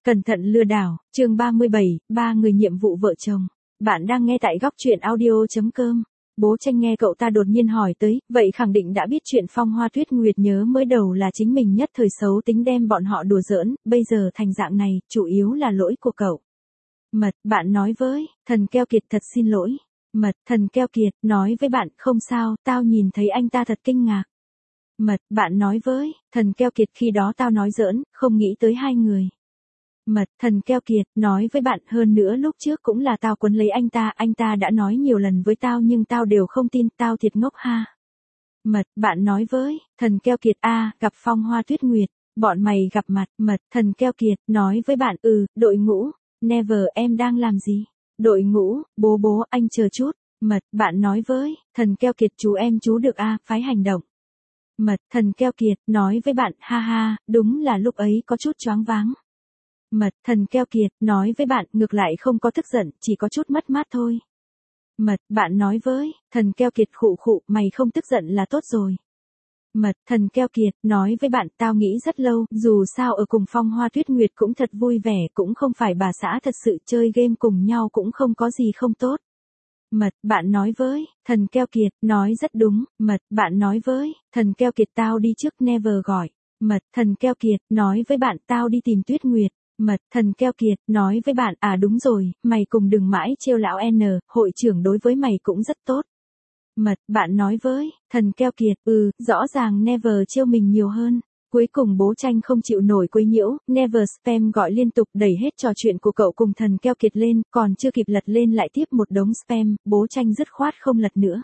Cẩn thận lừa đảo, chương 37, ba người nhiệm vụ vợ chồng. Bạn đang nghe tại góc truyện audio.com. Bố Tranh nghe cậu ta đột nhiên hỏi tới, vậy khẳng định đã biết chuyện Phong Hoa Tuyết Nguyệt nhớ mới đầu là chính mình nhất thời xấu tính đem bọn họ đùa giỡn, bây giờ thành dạng này, chủ yếu là lỗi của cậu. Mật, bạn nói với, thần keo kiệt thật xin lỗi. Mật, thần keo kiệt, nói với bạn, không sao, tao nhìn thấy anh ta thật kinh ngạc. Mật, bạn nói với, thần keo kiệt khi đó tao nói giỡn, không nghĩ tới hai người. Mật, thần keo kiệt, nói với bạn, hơn nữa lúc trước cũng là tao quấn lấy anh ta đã nói nhiều lần với tao nhưng tao đều không tin, tao thiệt ngốc ha. Mật, bạn nói với, thần keo kiệt gặp Phong Hoa Tuyết Nguyệt, bọn mày gặp mặt. Mật, thần keo kiệt, nói với bạn, đội ngũ, Never em đang làm gì? Đội ngũ, bố anh chờ chút. Mật, bạn nói với, thần keo kiệt chú được phái hành động. Mật, thần keo kiệt, nói với bạn, ha ha, đúng là lúc ấy có chút choáng váng. Mật, thần keo kiệt, nói với bạn, ngược lại không có tức giận, chỉ có chút mất mát thôi. Mật, bạn nói với, thần keo kiệt khụ, mày không tức giận là tốt rồi. Mật, thần keo kiệt, nói với bạn, tao nghĩ rất lâu, dù sao ở cùng Phong Hoa Tuyết Nguyệt cũng thật vui vẻ, cũng không phải bà xã thật sự chơi game cùng nhau cũng không có gì không tốt. Mật, bạn nói với, thần keo kiệt, nói rất đúng. Mật, bạn nói với, thần keo kiệt tao đi trước Never gọi. Mật, thần keo kiệt, nói với bạn tao đi tìm Tuyết Nguyệt. Mật, thần keo kiệt, nói với bạn, đúng rồi, mày cùng đừng mãi trêu lão N, hội trưởng đối với mày cũng rất tốt. Mật, bạn nói với, thần keo kiệt, rõ ràng Never trêu mình nhiều hơn. Cuối cùng Bố Tranh không chịu nổi quấy nhiễu, Never spam gọi liên tục đẩy hết trò chuyện của cậu cùng thần keo kiệt lên, còn chưa kịp lật lên lại tiếp một đống spam, Bố Tranh dứt khoát không lật nữa.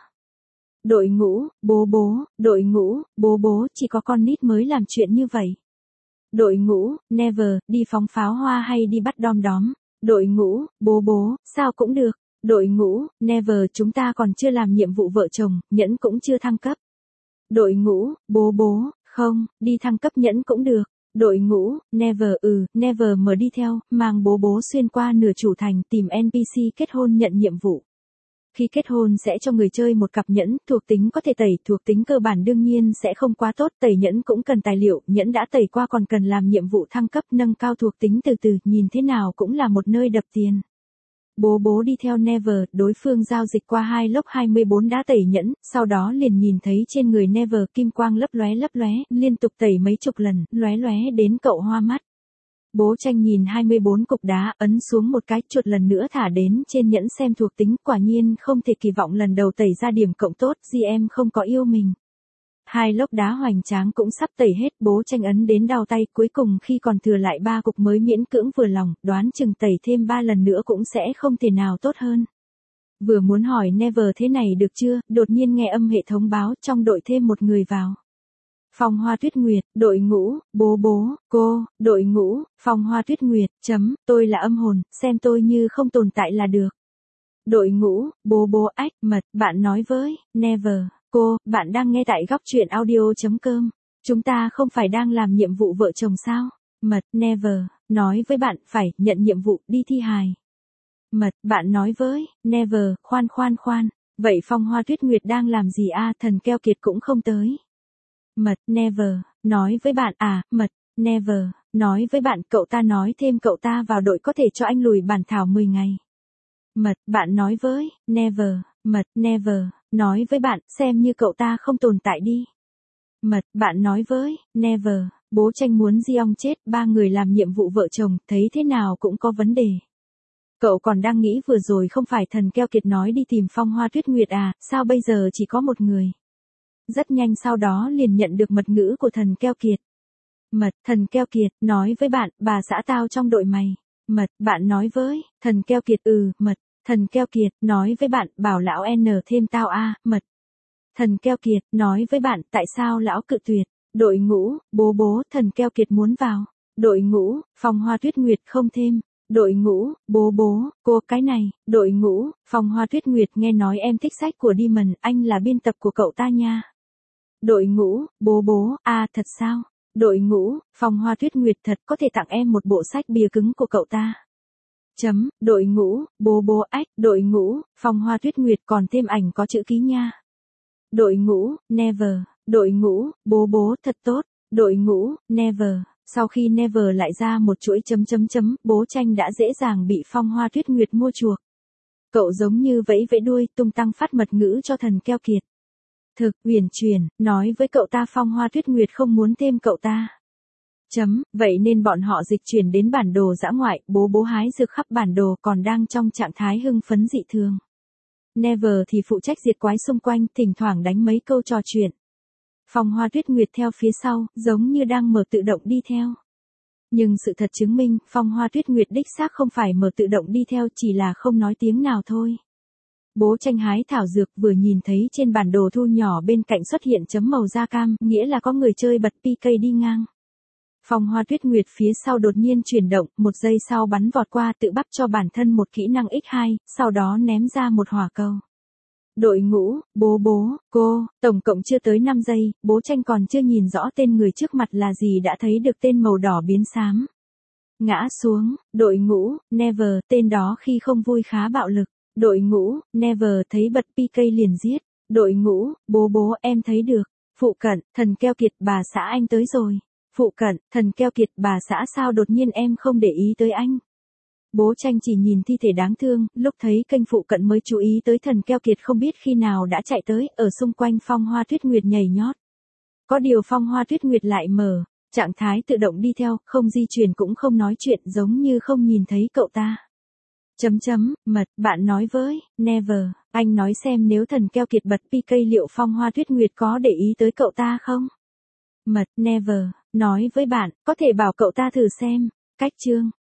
Đội ngũ, đội ngũ, bố, chỉ có con nít mới làm chuyện như vậy. Đội ngũ, Never, đi phóng pháo hoa hay đi bắt đom đóm. Đội ngũ, bố, sao cũng được. Đội ngũ, Never, chúng ta còn chưa làm nhiệm vụ vợ chồng, nhẫn cũng chưa thăng cấp. Đội ngũ, bố, không, đi thăng cấp nhẫn cũng được. Đội ngũ, Never, Never mở đi theo, mang bố xuyên qua nửa chủ thành tìm NPC kết hôn nhận nhiệm vụ. Khi kết hôn sẽ cho người chơi một cặp nhẫn, thuộc tính có thể tẩy, thuộc tính cơ bản đương nhiên sẽ không quá tốt, tẩy nhẫn cũng cần tài liệu, nhẫn đã tẩy qua còn cần làm nhiệm vụ thăng cấp nâng cao thuộc tính từ từ, nhìn thế nào cũng là một nơi đập tiền. Bố đi theo Never, đối phương giao dịch qua 2 lốc 24 đã tẩy nhẫn, sau đó liền nhìn thấy trên người Never kim quang lấp lóe, liên tục tẩy mấy chục lần, lóe đến cậu hoa mắt. Bố Tranh nhìn 24 cục đá, ấn xuống một cái, chuột lần nữa thả đến trên nhẫn xem thuộc tính, quả nhiên không thể kỳ vọng lần đầu tẩy ra điểm cộng tốt, GM không có yêu mình. 2 lốc đá hoành tráng cũng sắp tẩy hết, Bố Tranh ấn đến đau tay, cuối cùng khi còn thừa lại 3 cục mới miễn cưỡng vừa lòng, đoán chừng tẩy thêm 3 lần nữa cũng sẽ không thể nào tốt hơn. Vừa muốn hỏi Never thế này được chưa, đột nhiên nghe âm hệ thống báo trong đội thêm một người vào. Phong Hoa Tuyết Nguyệt, đội ngũ, cô, đội ngũ, Phong Hoa Tuyết Nguyệt, tôi là âm hồn, xem tôi như không tồn tại là được. Đội ngũ, Mật, bạn nói với, Never, cô, bạn đang nghe tại góc truyện audio.com. Chúng ta không phải đang làm nhiệm vụ vợ chồng sao? Mật, Never, nói với bạn, phải, nhận nhiệm vụ, đi thi hài. Mật, bạn nói với, Never, khoan, vậy Phong Hoa Tuyết Nguyệt đang làm gì thần keo kiệt cũng không tới. Mật, Never, nói với bạn, Mật, Never, nói với bạn, cậu ta nói thêm cậu ta vào đội có thể cho anh lùi bản thảo 10 ngày. Mật, bạn nói với, Never, Mật, Never, nói với bạn, xem như cậu ta không tồn tại đi. Mật, bạn nói với, Never, Bố Tranh muốn Giong chết, 3 người làm nhiệm vụ vợ chồng, thấy thế nào cũng có vấn đề. Cậu còn đang nghĩ vừa rồi không phải thần keo kiệt nói đi tìm Phong Hoa Tuyết Nguyệt sao bây giờ chỉ có một người. Rất nhanh sau đó liền nhận được mật ngữ của thần keo kiệt. Mật, thần keo kiệt, nói với bạn, bà xã tao trong đội mày. Mật, bạn nói với, thần keo kiệt mật, thần keo kiệt, nói với bạn, bảo lão N thêm tao mật. Thần keo kiệt, nói với bạn, tại sao lão cự tuyệt. Đội ngũ, bố, thần keo kiệt muốn vào. Đội ngũ, Phong Hoa Tuyết Nguyệt không thêm. Đội ngũ, bố, cô cái này. Đội ngũ, Phong Hoa Tuyết Nguyệt nghe nói em thích sách của Demon, anh là biên tập của cậu ta nha. Đội ngũ, bố, thật sao? Đội ngũ, Phong Hoa Tuyết Nguyệt thật có thể tặng em một bộ sách bìa cứng của cậu ta. Đội ngũ, bố, đội ngũ, Phong Hoa Tuyết Nguyệt còn thêm ảnh có chữ ký nha. Đội ngũ, Never, đội ngũ, bố thật tốt. Đội ngũ, Never, Sau khi Never lại ra một chuỗi chấm chấm chấm, bố tranh đã dễ dàng bị Phong Hoa Tuyết Nguyệt mua chuộc. Cậu giống như vẫy vẫy đuôi, tung tăng phát mật ngữ cho thần keo kiệt. Thực, uyển chuyển, nói với cậu ta Phong Hoa Tuyết Nguyệt không muốn thêm cậu ta. Vậy nên bọn họ dịch chuyển đến bản đồ dã ngoại, bố hái dược khắp bản đồ còn đang trong trạng thái hưng phấn dị thường. Never thì phụ trách diệt quái xung quanh, thỉnh thoảng đánh mấy câu trò chuyện. Phong Hoa Tuyết Nguyệt theo phía sau, giống như đang mở tự động đi theo. Nhưng sự thật chứng minh, Phong Hoa Tuyết Nguyệt đích xác không phải mở tự động đi theo, chỉ là không nói tiếng nào thôi. Bố tranh hái thảo dược vừa nhìn thấy trên bản đồ thu nhỏ bên cạnh xuất hiện chấm màu da cam, nghĩa là có người chơi bật PK đi ngang. Phong Hoa Tuyết Nguyệt phía sau đột nhiên chuyển động, một giây sau bắn vọt qua tự bắp cho bản thân một kỹ năng x2, sau đó ném ra một hỏa cầu. Đội ngũ, cô, tổng cộng chưa tới 5 giây, bố tranh còn chưa nhìn rõ tên người trước mặt là gì đã thấy được tên màu đỏ biến xám. Ngã xuống, đội ngũ, Never, tên đó khi không vui khá bạo lực. Đội ngũ, Never thấy bật PK liền giết. Đội ngũ, bố em thấy được. Phụ cận, thần keo kiệt bà xã anh tới rồi. Phụ cận, thần keo kiệt bà xã sao đột nhiên em không để ý tới anh. Bố tranh chỉ nhìn thi thể đáng thương, lúc thấy kênh phụ cận mới chú ý tới thần keo kiệt không biết khi nào đã chạy tới, ở xung quanh Phong Hoa Tuyết Nguyệt nhảy nhót. Có điều Phong Hoa Tuyết Nguyệt lại mở trạng thái tự động đi theo, không di chuyển cũng không nói chuyện giống như không nhìn thấy cậu ta. Mật, bạn nói với, Never, anh nói xem nếu thần keo kiệt bật PK liệu Phong Hoa Tuyết Nguyệt có để ý tới cậu ta không? Mật, Never, nói với bạn, có thể bảo cậu ta thử xem, cách chương.